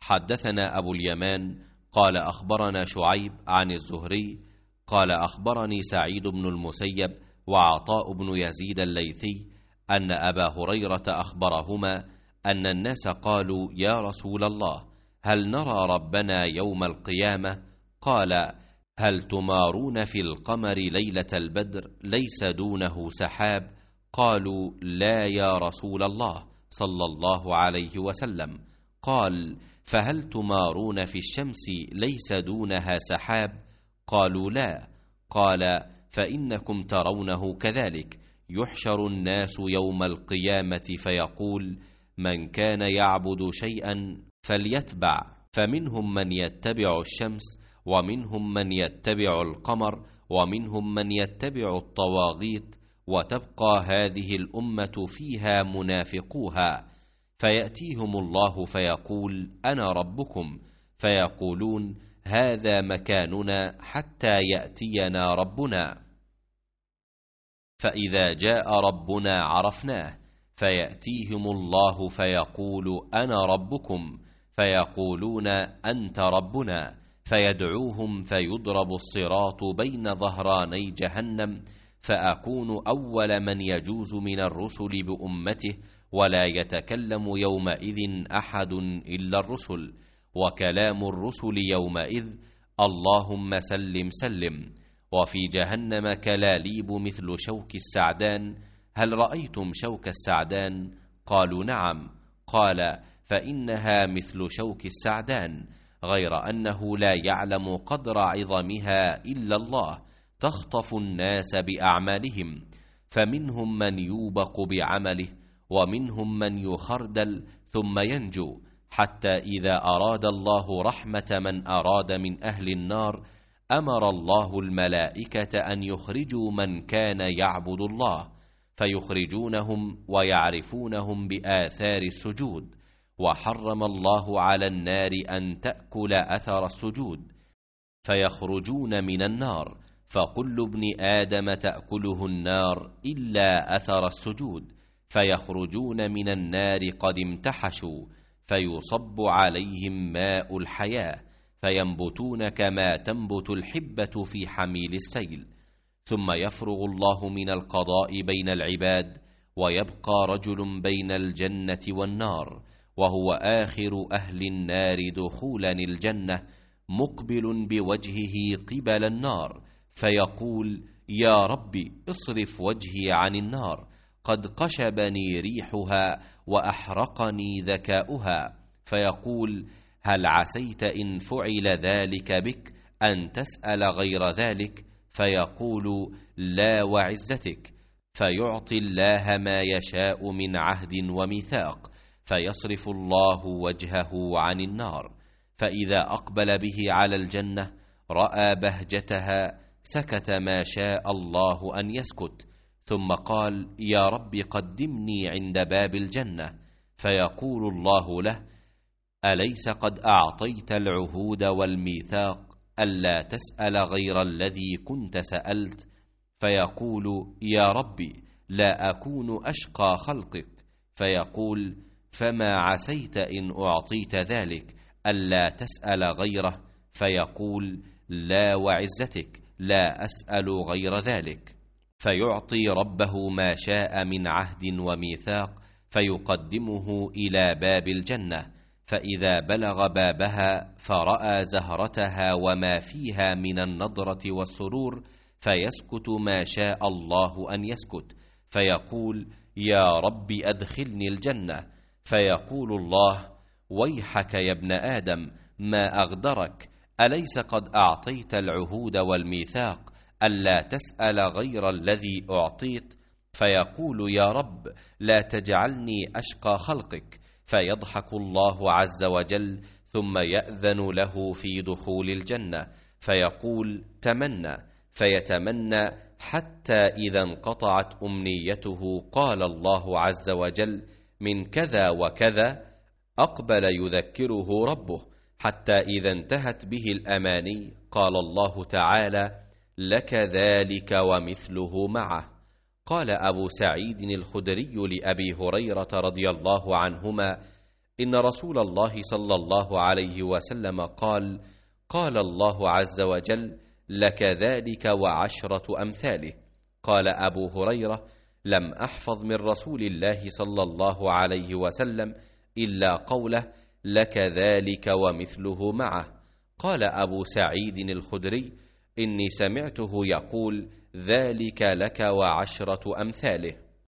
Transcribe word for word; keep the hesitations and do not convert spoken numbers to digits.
حدثنا أبو اليمان قال أخبرنا شعيب عن الزهري قال أخبرني سعيد بن المسيب وعطاء بن يزيد الليثي أن أبا هريرة أخبرهما أن الناس قالوا يا رسول الله هل نرى ربنا يوم القيامة؟ قال هل تمارون في القمر ليلة البدر ليس دونه سحاب؟ قالوا لا يا رسول الله صلى الله عليه وسلم. قال فهل تمارون في الشمس ليس دونها سحاب؟ قالوا لا. قال فإنكم ترونه كذلك، يحشر الناس يوم القيامة فيقول من كان يعبد شيئا فليتبع، فمنهم من يتبع الشمس ومنهم من يتبع القمر ومنهم من يتبع الطواغيت، وتبقى هذه الأمة فيها منافقوها، فيأتيهم الله فيقول أنا ربكم، فيقولون هذا مكاننا حتى يأتينا ربنا، فإذا جاء ربنا عرفناه، فيأتيهم الله فيقول أنا ربكم، فيقولون أنت ربنا، فيدعوهم فيضرب الصراط بين ظهراني جهنم، فأكون أول من يجوز من الرسل بأمته، ولا يتكلم يومئذ أحد إلا الرسل، وكلام الرسل يومئذ اللهم سلم سلم. وفي جهنم كلاليب مثل شوك السعدان، هل رأيتم شوك السعدان؟ قالوا نعم. قال فإنها مثل شوك السعدان، غير أنه لا يعلم قدر عظمها إلا الله، تخطف الناس بأعمالهم، فمنهم من يوبق بعمله ومنهم من يخردل ثم ينجو، حتى إذا أراد الله رحمة من أراد من أهل النار أمر الله الملائكة أن يخرجوا من كان يعبد الله، فيخرجونهم ويعرفونهم بآثار السجود، وحرم الله على النار أن تأكل أثر السجود، فيخرجون من النار، فكل ابن آدم تأكله النار إلا أثر السجود، فيخرجون من النار قد امتحشوا، فيصب عليهم ماء الحياة، فينبتون كما تنبت الحبة في حميل السيل، ثم يفرغ الله من القضاء بين العباد، ويبقى رجل بين الجنة والنار، وهو آخر أهل النار دخولا الجنة، مقبل بوجهه قبل النار، فيقول يا ربي اصرف وجهي عن النار، قد قشبني ريحها وأحرقني ذكاؤها، فيقول هل عسيت إن فعل ذلك بك أن تسأل غير ذلك؟ فيقول لا وعزتك، فيعطي الله ما يشاء من عهد وميثاق، فيصرف الله وجهه عن النار، فإذا أقبل به على الجنة رأى بهجتها سكت ما شاء الله أن يسكت، ثم قال يا رب قدمني عند باب الجنة، فيقول الله له أليس قد أعطيت العهود والميثاق ألا تسأل غير الذي كنت سألت؟ فيقول يا ربي لا أكون أشقى خلقك، فيقول فما عسيت إن أعطيت ذلك ألا تسأل غيره؟ فيقول لا وعزتك لا أسأل غير ذلك، فيعطي ربه ما شاء من عهد وميثاق، فيقدمه إلى باب الجنة، فإذا بلغ بابها فرأى زهرتها وما فيها من النضرة والسرور، فيسكت ما شاء الله أن يسكت، فيقول يا رب أدخلني الجنة، فيقول الله ويحك يا ابن آدم ما أغدرك، أليس قد أعطيت العهود والميثاق ألا تسأل غير الذي أعطيت؟ فيقول يا رب لا تجعلني أشقى خلقك، فيضحك الله عز وجل ثم يأذن له في دخول الجنة، فيقول تمنى، فيتمنى حتى إذا انقطعت أمنيته قال الله عز وجل من كذا وكذا، أقبل يذكره ربه، حتى إذا انتهت به الأماني قال الله تعالى لك ذلك ومثله معه. قال أبو سعيد الخدري لأبي هريرة رضي الله عنهما إن رسول الله صلى الله عليه وسلم قال: قال الله عز وجل: لك ذلك وعشرة أمثاله. قال أبو هريرة: لم أحفظ من رسول الله صلى الله عليه وسلم إلا قوله: لك ذلك ومثله معه. قال أبو سعيد الخدري: إني سمعته يقول: ذلك لك وعشرة أمثاله.